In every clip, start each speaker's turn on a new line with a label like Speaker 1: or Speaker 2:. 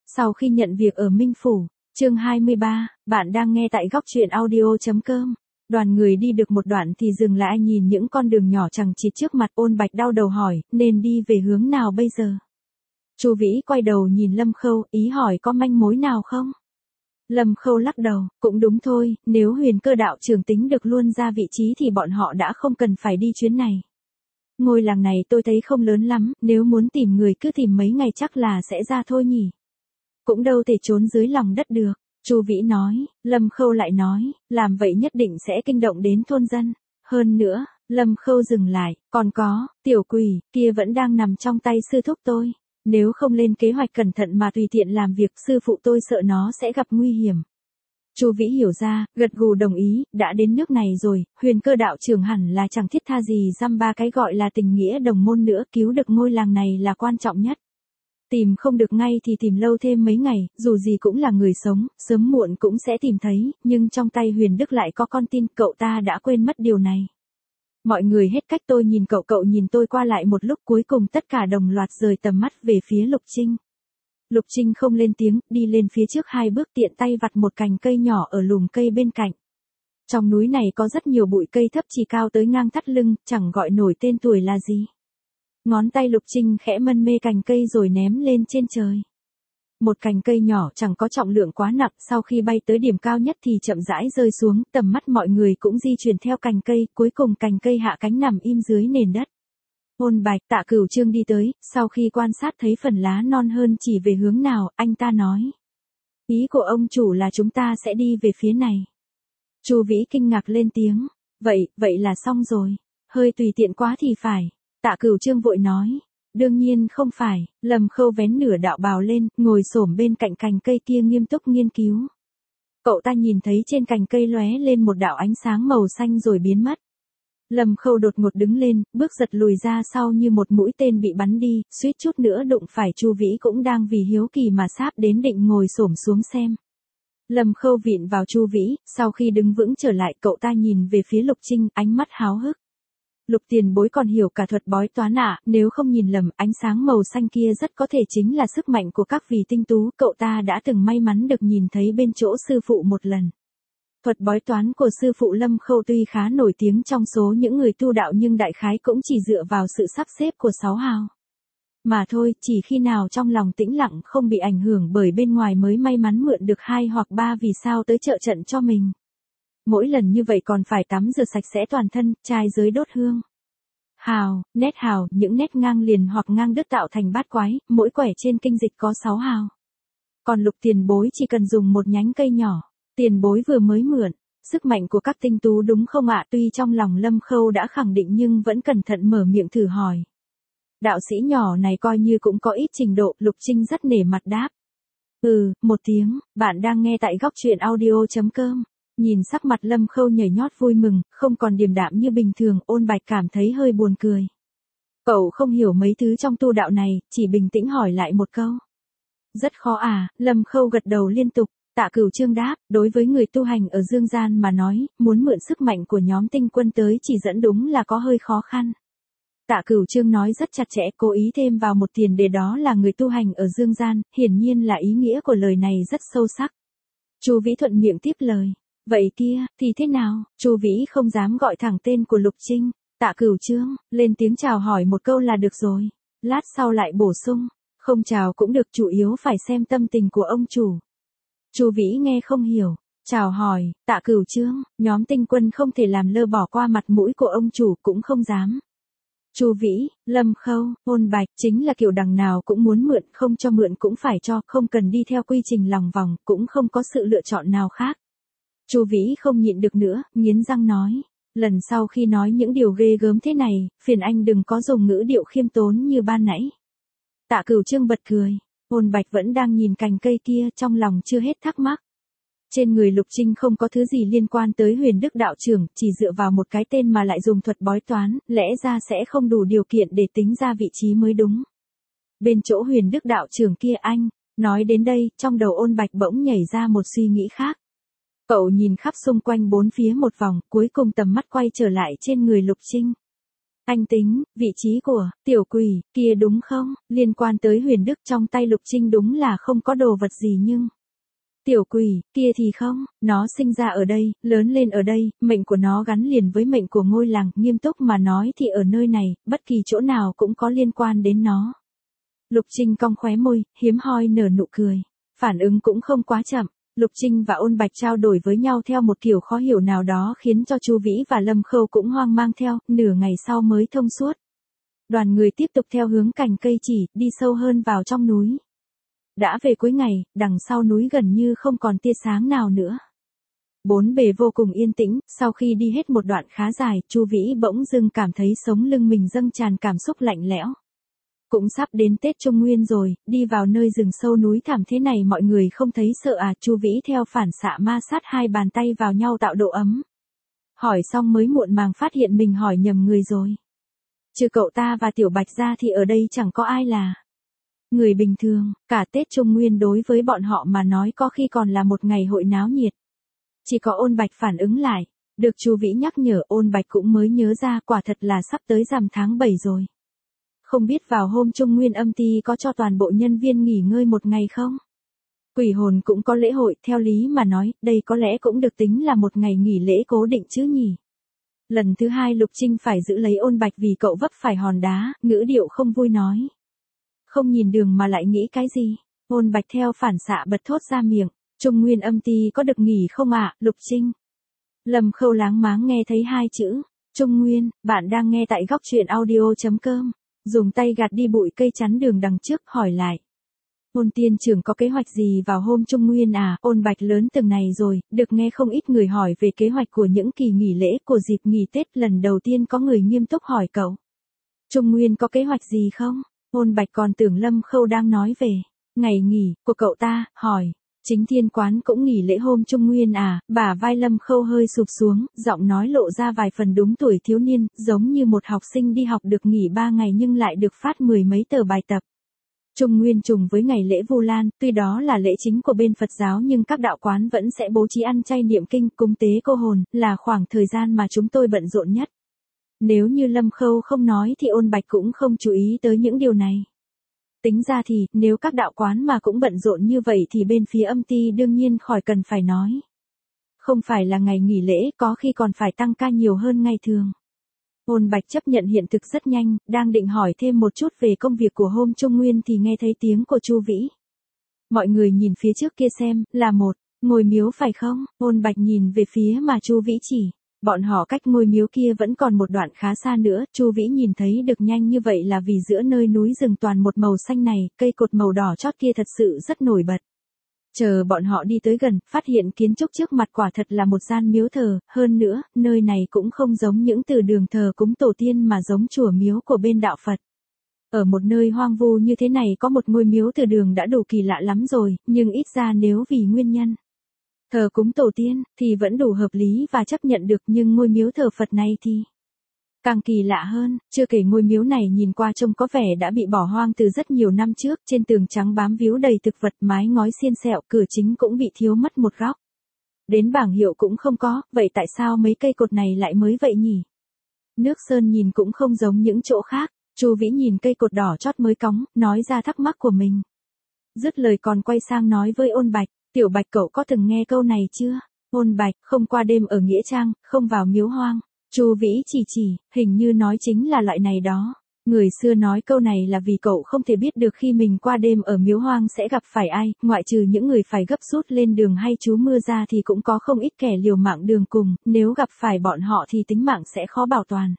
Speaker 1: Sau khi nhận việc ở Minh Phủ, chương 23, bạn đang nghe tại góc truyện audio.com. Đoàn người đi được một đoạn thì dừng lại nhìn những con đường nhỏ chằng chịt trước mặt. Ôn Bạch đau đầu hỏi, nên đi về hướng nào bây giờ? Chu Vĩ quay đầu nhìn Lâm Khâu, ý hỏi có manh mối nào không? Lâm Khâu lắc đầu, cũng đúng thôi, nếu Huyền Cơ đạo trưởng tính được luôn ra vị trí thì bọn họ đã không cần phải đi chuyến này. Ngôi làng này tôi thấy không lớn lắm, nếu muốn tìm người cứ tìm mấy ngày chắc là sẽ ra thôi nhỉ. Cũng đâu thể trốn dưới lòng đất được. Chu Vĩ nói. Lâm Khâu lại nói, làm vậy nhất định sẽ kinh động đến thôn dân. Hơn nữa, Lâm Khâu dừng lại, còn có, tiểu quỷ, kia vẫn đang nằm trong tay sư thúc tôi. Nếu không lên kế hoạch cẩn thận mà tùy tiện làm việc, sư phụ tôi sợ nó sẽ gặp nguy hiểm. Chu Vĩ hiểu ra, gật gù đồng ý, đã đến nước này rồi, Huyền Cơ đạo trưởng hẳn là chẳng thiết tha gì dăm ba cái gọi là tình nghĩa đồng môn nữa, cứu được ngôi làng này là quan trọng nhất. Tìm không được ngay thì tìm lâu thêm mấy ngày, dù gì cũng là người sống, sớm muộn cũng sẽ tìm thấy, nhưng trong tay Huyền Đức lại có con tin, cậu ta đã quên mất điều này. Mọi người hết cách, tôi nhìn cậu, cậu nhìn tôi, qua lại một lúc cuối cùng tất cả đồng loạt rời tầm mắt về phía Lục Trinh. Lục Trinh không lên tiếng, đi lên phía trước 2 bước, tiện tay vặt một cành cây nhỏ ở lùm cây bên cạnh. Trong núi này có rất nhiều bụi cây thấp chỉ cao tới ngang thắt lưng, chẳng gọi nổi tên tuổi là gì. Ngón tay Lục Trinh khẽ mân mê cành cây rồi ném lên trên trời. Một cành cây nhỏ chẳng có trọng lượng quá nặng, sau khi bay tới điểm cao nhất thì chậm rãi rơi xuống, tầm mắt mọi người cũng di chuyển theo cành cây, cuối cùng cành cây hạ cánh nằm im dưới nền đất. Ôn Bạch, Tạ Cửu Trương đi tới, sau khi quan sát thấy phần lá non hơn chỉ về hướng nào, anh ta nói. Ý của ông chủ là chúng ta sẽ đi về phía này. Chu Vĩ kinh ngạc lên tiếng. Vậy là xong rồi. Hơi tùy tiện quá thì phải. Tạ Cửu Trương vội nói. Đương nhiên không phải. Lâm Khâu vén nửa đạo bào lên, ngồi xổm bên cạnh cành cây kia nghiêm túc nghiên cứu. Cậu ta nhìn thấy trên cành cây lóe lên một đạo ánh sáng màu xanh rồi biến mất. Lâm Khâu đột ngột đứng lên, bước giật lùi ra sau như một mũi tên bị bắn đi, suýt chút nữa đụng phải Chu Vĩ cũng đang vì hiếu kỳ mà sáp đến định ngồi xổm xuống xem. Lâm Khâu vịn vào Chu Vĩ, sau khi đứng vững trở lại, cậu ta nhìn về phía Lục Trinh, ánh mắt háo hức. Lục tiền bối còn hiểu cả thuật bói toán à, nếu không nhìn lầm, ánh sáng màu xanh kia rất có thể chính là sức mạnh của các vị tinh tú, cậu ta đã từng may mắn được nhìn thấy bên chỗ sư phụ một lần. Thuật bói toán của sư phụ Lâm Khâu tuy khá nổi tiếng trong số những người tu đạo nhưng đại khái cũng chỉ dựa vào sự sắp xếp của 6 hào. Mà thôi, chỉ khi nào trong lòng tĩnh lặng không bị ảnh hưởng bởi bên ngoài mới may mắn mượn được 2 hoặc 3 vì sao tới trợ trận cho mình. Mỗi lần như vậy còn phải tắm rửa sạch sẽ toàn thân, trai giới đốt hương. Hào, những nét ngang liền hoặc ngang đứt tạo thành bát quái, mỗi quẻ trên kinh dịch có 6 hào. Còn Lục tiền bối chỉ cần dùng một nhánh cây nhỏ. Tiền bối vừa mới mượn, sức mạnh của các tinh tú đúng không ạ? Tuy trong lòng Lâm Khâu đã khẳng định nhưng vẫn cẩn thận mở miệng thử hỏi. Đạo sĩ nhỏ này coi như cũng có ít trình độ, Lục Trinh rất nể mặt đáp. Một tiếng, bạn đang nghe tại góc truyện audio.com. Nhìn sắc mặt Lâm Khâu nhảy nhót vui mừng, không còn điềm đạm như bình thường, Ôn Bạch cảm thấy hơi buồn cười. Cậu không hiểu mấy thứ trong tu đạo này, chỉ bình tĩnh hỏi lại một câu. Rất khó à, Lâm Khâu gật đầu liên tục. Tạ Cửu Trương đáp, đối với người tu hành ở dương gian mà nói, muốn mượn sức mạnh của nhóm tinh quân tới chỉ dẫn đúng là có hơi khó khăn. Tạ Cửu Trương nói rất chặt chẽ, cố ý thêm vào một tiền đề, đó là người tu hành ở dương gian, hiển nhiên là ý nghĩa của lời này rất sâu sắc. Chu Vĩ thuận miệng tiếp lời, vậy kia, thì thế nào? Chu Vĩ không dám gọi thẳng tên của Lục Trinh. Tạ Cửu Trương, lên tiếng chào hỏi một câu là được rồi. Lát sau lại bổ sung, không chào cũng được, chủ yếu phải xem tâm tình của ông chủ. Chu Vĩ nghe không hiểu, chào hỏi, Tạ Cửu Trương, nhóm tinh quân không thể làm lơ bỏ qua mặt mũi của ông chủ, cũng không dám. Chu Vĩ, Lâm Khâu, Ôn Bạch chính là kiểu đằng nào cũng muốn mượn, không cho mượn cũng phải cho, không cần đi theo quy trình lòng vòng, cũng không có sự lựa chọn nào khác. Chu Vĩ không nhịn được nữa, nghiến răng nói, lần sau khi nói những điều ghê gớm thế này, phiền anh đừng có dùng ngữ điệu khiêm tốn như ban nãy. Tạ Cửu Trương bật cười. Ôn Bạch vẫn đang nhìn cành cây kia, trong lòng chưa hết thắc mắc. Trên người Lục Trinh không có thứ gì liên quan tới Huyền Đức đạo trưởng, chỉ dựa vào một cái tên mà lại dùng thuật bói toán, lẽ ra sẽ không đủ điều kiện để tính ra vị trí mới đúng. Bên chỗ Huyền Đức đạo trưởng kia anh, nói đến đây, trong đầu Ôn Bạch bỗng nhảy ra một suy nghĩ khác. Cậu nhìn khắp xung quanh bốn phía một vòng, cuối cùng tầm mắt quay trở lại trên người Lục Trinh. Anh tính, vị trí của tiểu quỷ kia đúng không? Liên quan tới Huyền Đức trong tay Lục Trinh đúng là không có đồ vật gì nhưng tiểu quỷ kia thì không, nó sinh ra ở đây, lớn lên ở đây, mệnh của nó gắn liền với mệnh của ngôi làng, nghiêm túc mà nói thì ở nơi này, bất kỳ chỗ nào cũng có liên quan đến nó. Lục Trinh cong khóe môi, hiếm hoi nở nụ cười. Phản ứng cũng không quá chậm. Lục Trinh và Ôn Bạch trao đổi với nhau theo một kiểu khó hiểu nào đó khiến cho Chu Vĩ và Lâm Khâu cũng hoang mang theo, nửa ngày sau mới thông suốt. Đoàn người tiếp tục theo hướng cành cây chỉ, đi sâu hơn vào trong núi. Đã về cuối ngày, đằng sau núi gần như không còn tia sáng nào nữa. Bốn bề vô cùng yên tĩnh, sau khi đi hết một đoạn khá dài, Chu Vĩ bỗng dưng cảm thấy sống lưng mình dâng tràn cảm xúc lạnh lẽo. Cũng sắp đến Tết Trung Nguyên rồi, đi vào nơi rừng sâu núi thẳm thế này mọi người không thấy sợ à? Chu Vĩ theo phản xạ ma sát hai bàn tay vào nhau tạo độ ấm. Hỏi xong mới muộn màng phát hiện mình hỏi nhầm người rồi. Trừ cậu ta và Tiểu Bạch ra thì ở đây chẳng có ai là người bình thường, cả Tết Trung Nguyên đối với bọn họ mà nói có khi còn là một ngày hội náo nhiệt. Chỉ có Ôn Bạch phản ứng lại, được Chu Vĩ nhắc nhở Ôn Bạch cũng mới nhớ ra quả thật là sắp tới rằm tháng 7 rồi. Không biết vào hôm Trung Nguyên âm ty có cho toàn bộ nhân viên nghỉ ngơi một ngày không? Quỷ hồn cũng có lễ hội, theo lý mà nói, đây có lẽ cũng được tính là một ngày nghỉ lễ cố định chứ nhỉ? Lần thứ hai Lục Trinh phải giữ lấy Ôn Bạch vì cậu vấp phải hòn đá, ngữ điệu không vui nói. Không nhìn đường mà lại nghĩ cái gì? Ôn Bạch theo phản xạ bật thốt ra miệng, Trung Nguyên âm ty có được nghỉ không ạ, Lục Trinh? Lâm Khâu láng máng nghe thấy hai chữ, Trung Nguyên, bạn đang nghe tại góc truyện audio.com. Dùng tay gạt đi bụi cây chắn đường đằng trước, hỏi lại. Ôn tiên trưởng có kế hoạch gì vào hôm Trung Nguyên à? Ôn Bạch lớn từng này rồi, được nghe không ít người hỏi về kế hoạch của những kỳ nghỉ lễ của dịp nghỉ Tết, lần đầu tiên có người nghiêm túc hỏi cậu. Trung Nguyên có kế hoạch gì không? Ôn Bạch còn tưởng Lâm Khâu đang nói về ngày nghỉ của cậu ta, hỏi. Chính Thiên Quán cũng nghỉ lễ hôm Trung Nguyên à? Bả vai Lâm Khâu hơi sụp xuống, giọng nói lộ ra vài phần đúng tuổi thiếu niên, giống như một học sinh đi học được nghỉ 3 ngày nhưng lại được phát 10 mấy tờ bài tập. Trung Nguyên trùng với ngày lễ Vu Lan, tuy đó là lễ chính của bên Phật giáo nhưng các đạo quán vẫn sẽ bố trí ăn chay niệm kinh, cúng tế cô hồn, là khoảng thời gian mà chúng tôi bận rộn nhất. Nếu như Lâm Khâu không nói thì Ôn Bạch cũng không chú ý tới những điều này. Tính ra thì, nếu các đạo quán mà cũng bận rộn như vậy thì bên phía âm ty đương nhiên khỏi cần phải nói. Không phải là ngày nghỉ lễ, có khi còn phải tăng ca nhiều hơn ngày thường. Ôn Bạch chấp nhận hiện thực rất nhanh, đang định hỏi thêm một chút về công việc của hôm Trung Nguyên thì nghe thấy tiếng của Chu Vĩ. Mọi người nhìn phía trước kia xem, là một ngôi miếu phải không? Ôn Bạch nhìn về phía mà Chu Vĩ chỉ. Bọn họ cách ngôi miếu kia vẫn còn một đoạn khá xa nữa, Chu Vĩ nhìn thấy được nhanh như vậy là vì giữa nơi núi rừng toàn một màu xanh này, cây cột màu đỏ chót kia thật sự rất nổi bật. Chờ bọn họ đi tới gần, phát hiện kiến trúc trước mặt quả thật là một gian miếu thờ, hơn nữa, nơi này cũng không giống những từ đường thờ cúng tổ tiên mà giống chùa miếu của bên đạo Phật. Ở một nơi hoang vu như thế này có một ngôi miếu từ đường đã đủ kỳ lạ lắm rồi, nhưng ít ra nếu vì nguyên nhân thờ cúng tổ tiên, thì vẫn đủ hợp lý và chấp nhận được, nhưng ngôi miếu thờ Phật này thì càng kỳ lạ hơn, chưa kể ngôi miếu này nhìn qua trông có vẻ đã bị bỏ hoang từ rất nhiều năm trước, trên tường trắng bám víu đầy thực vật, mái ngói xiên xẹo, cửa chính cũng bị thiếu mất một góc. Đến bảng hiệu cũng không có, vậy tại sao mấy cây cột này lại mới vậy nhỉ? Nước sơn nhìn cũng không giống những chỗ khác, Chu Vĩ nhìn cây cột đỏ chót mới cóng, nói ra thắc mắc của mình. Dứt lời còn quay sang nói với Ôn Bạch. Tiểu Bạch cậu có từng nghe câu này chưa? Ôn Bạch, không qua đêm ở Nghĩa Trang, không vào miếu hoang. Chu Vĩ chỉ, hình như nói chính là loại này đó. Người xưa nói câu này là vì cậu không thể biết được khi mình qua đêm ở miếu hoang sẽ gặp phải ai, ngoại trừ những người phải gấp rút lên đường hay trú mưa ra thì cũng có không ít kẻ liều mạng đường cùng, nếu gặp phải bọn họ thì tính mạng sẽ khó bảo toàn.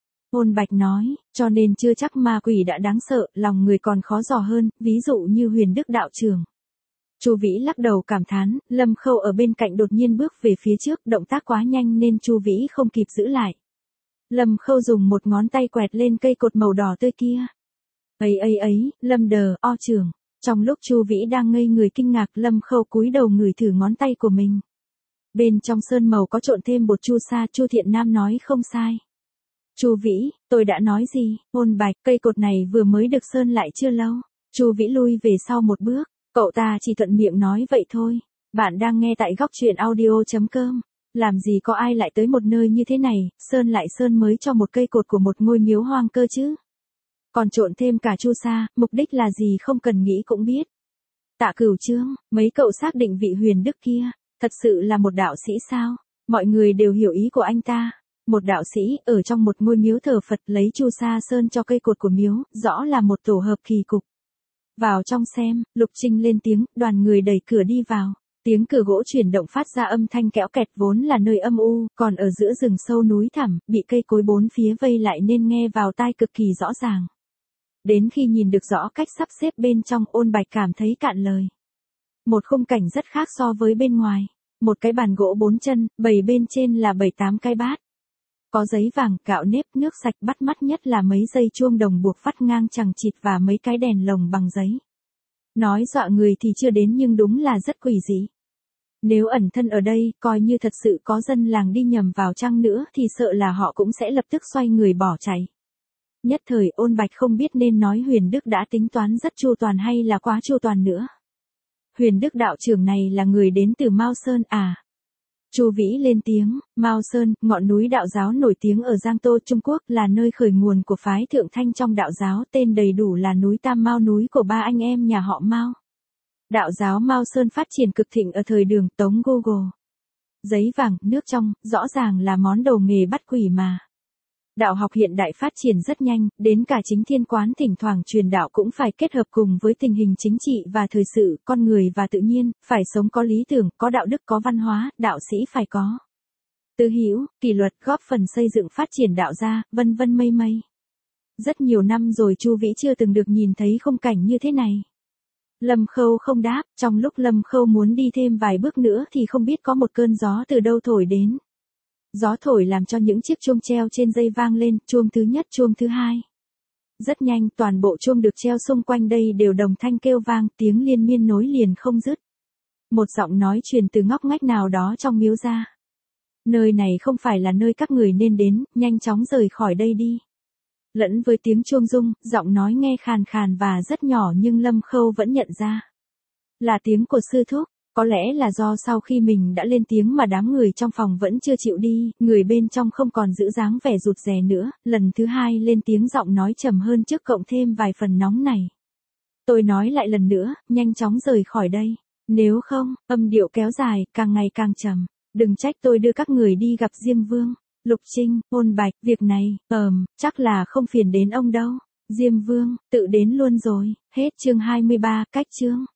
Speaker 1: Ôn Bạch nói, cho nên chưa chắc ma quỷ đã đáng sợ, lòng người còn khó dò hơn, ví dụ như Huyền Đức đạo trưởng. Chu Vĩ lắc đầu cảm thán, Lâm Khâu ở bên cạnh đột nhiên bước về phía trước, động tác quá nhanh nên Chu Vĩ không kịp giữ lại. Lâm Khâu dùng một ngón tay quẹt lên cây cột màu đỏ tươi kia. Ấy, Lâm đờ, o trưởng. Trong lúc Chu Vĩ đang ngây người kinh ngạc, Lâm Khâu cúi đầu ngửi thử ngón tay của mình. Bên trong sơn màu có trộn thêm bột chu sa, Chu Thiện Nam nói không sai. Chu Vĩ, tôi đã nói gì? Ôn Bạch, cây cột này vừa mới được sơn lại chưa lâu. Chu Vĩ lui về sau một bước. Cậu ta chỉ thuận miệng nói vậy thôi. Bạn đang nghe tại góc truyện audio.com. Làm gì có ai lại tới một nơi như thế này, sơn lại sơn mới cho một cây cột của một ngôi miếu hoang cơ chứ. Còn trộn thêm cả chu sa, mục đích là gì không cần nghĩ cũng biết. Tạ Cửu Chương, mấy cậu xác định vị Huyền Đức kia, thật sự là một đạo sĩ sao? Mọi người đều hiểu ý của anh ta. Một đạo sĩ, ở trong một ngôi miếu thờ Phật lấy chu sa sơn cho cây cột của miếu, rõ là một tổ hợp kỳ cục. Vào trong xem, Lục Trinh lên tiếng, đoàn người đẩy cửa đi vào. Tiếng cửa gỗ chuyển động phát ra âm thanh kéo kẹt vốn là nơi âm u, còn ở giữa rừng sâu núi thẳm, bị cây cối bốn phía vây lại nên nghe vào tai cực kỳ rõ ràng. Đến khi nhìn được rõ cách sắp xếp bên trong, Ôn Bạch cảm thấy cạn lời. Một khung cảnh rất khác so với bên ngoài. Một cái bàn gỗ 4 chân, bày bên trên là 7-8 cái bát. Có giấy vàng, gạo nếp, nước sạch, bắt mắt nhất là mấy dây chuông đồng buộc vắt ngang chằng chịt và mấy cái đèn lồng bằng giấy. Nói dọa người thì chưa đến nhưng đúng là rất quỷ dị. Nếu ẩn thân ở đây, coi như thật sự có dân làng đi nhầm vào chăng nữa thì sợ là họ cũng sẽ lập tức xoay người bỏ chạy. Nhất thời Ôn Bạch không biết nên nói Huyền Đức đã tính toán rất chu toàn hay là quá chu toàn nữa. Huyền Đức đạo trưởng này là người đến từ Mao Sơn à? Chu Vĩ lên tiếng, Mao Sơn, ngọn núi đạo giáo nổi tiếng ở Giang Tô, Trung Quốc, là nơi khởi nguồn của phái Thượng Thanh trong đạo giáo, tên đầy đủ là núi Tam Mao, núi của ba anh em nhà họ Mao. Đạo giáo Mao Sơn phát triển cực thịnh ở thời Đường Tống Google. Giấy vàng, nước trong, rõ ràng là món đồ nghề bắt quỷ mà. Đạo học hiện đại phát triển rất nhanh, đến cả chính thiên quán thỉnh thoảng truyền đạo cũng phải kết hợp cùng với tình hình chính trị và thời sự, con người và tự nhiên, phải sống có lý tưởng, có đạo đức, có văn hóa, đạo sĩ phải có tứ hữu, kỷ luật, góp phần xây dựng phát triển đạo gia, vân vân mây mây. Rất nhiều năm rồi Chu Vĩ chưa từng được nhìn thấy khung cảnh như thế này. Lâm Khâu không đáp, trong lúc Lâm Khâu muốn đi thêm vài bước nữa thì không biết có một cơn gió từ đâu thổi đến. Gió thổi làm cho những chiếc chuông treo trên dây vang lên, chuông thứ nhất, chuông thứ hai. Rất nhanh, toàn bộ chuông được treo xung quanh đây đều đồng thanh kêu vang, tiếng liên miên nối liền không dứt. Một giọng nói truyền từ ngóc ngách nào đó trong miếu ra. Nơi này không phải là nơi các người nên đến, nhanh chóng rời khỏi đây đi. Lẫn với tiếng chuông rung, giọng nói nghe khàn khàn và rất nhỏ nhưng Lâm Khâu vẫn nhận ra. Là tiếng của sư thúc. Có lẽ là do sau khi mình đã lên tiếng mà đám người trong phòng vẫn chưa chịu đi, người bên trong không còn giữ dáng vẻ rụt rè nữa, lần thứ hai lên tiếng giọng nói trầm hơn trước cộng thêm vài phần nóng này. Tôi nói lại lần nữa, nhanh chóng rời khỏi đây. Nếu không, âm điệu kéo dài, càng ngày càng trầm. Đừng trách tôi đưa các người đi gặp Diêm Vương. Lục Trinh, Ôn Bạch, việc này, chắc là không phiền đến ông đâu. Diêm Vương, tự đến luôn rồi. Hết chương 23, cách chương.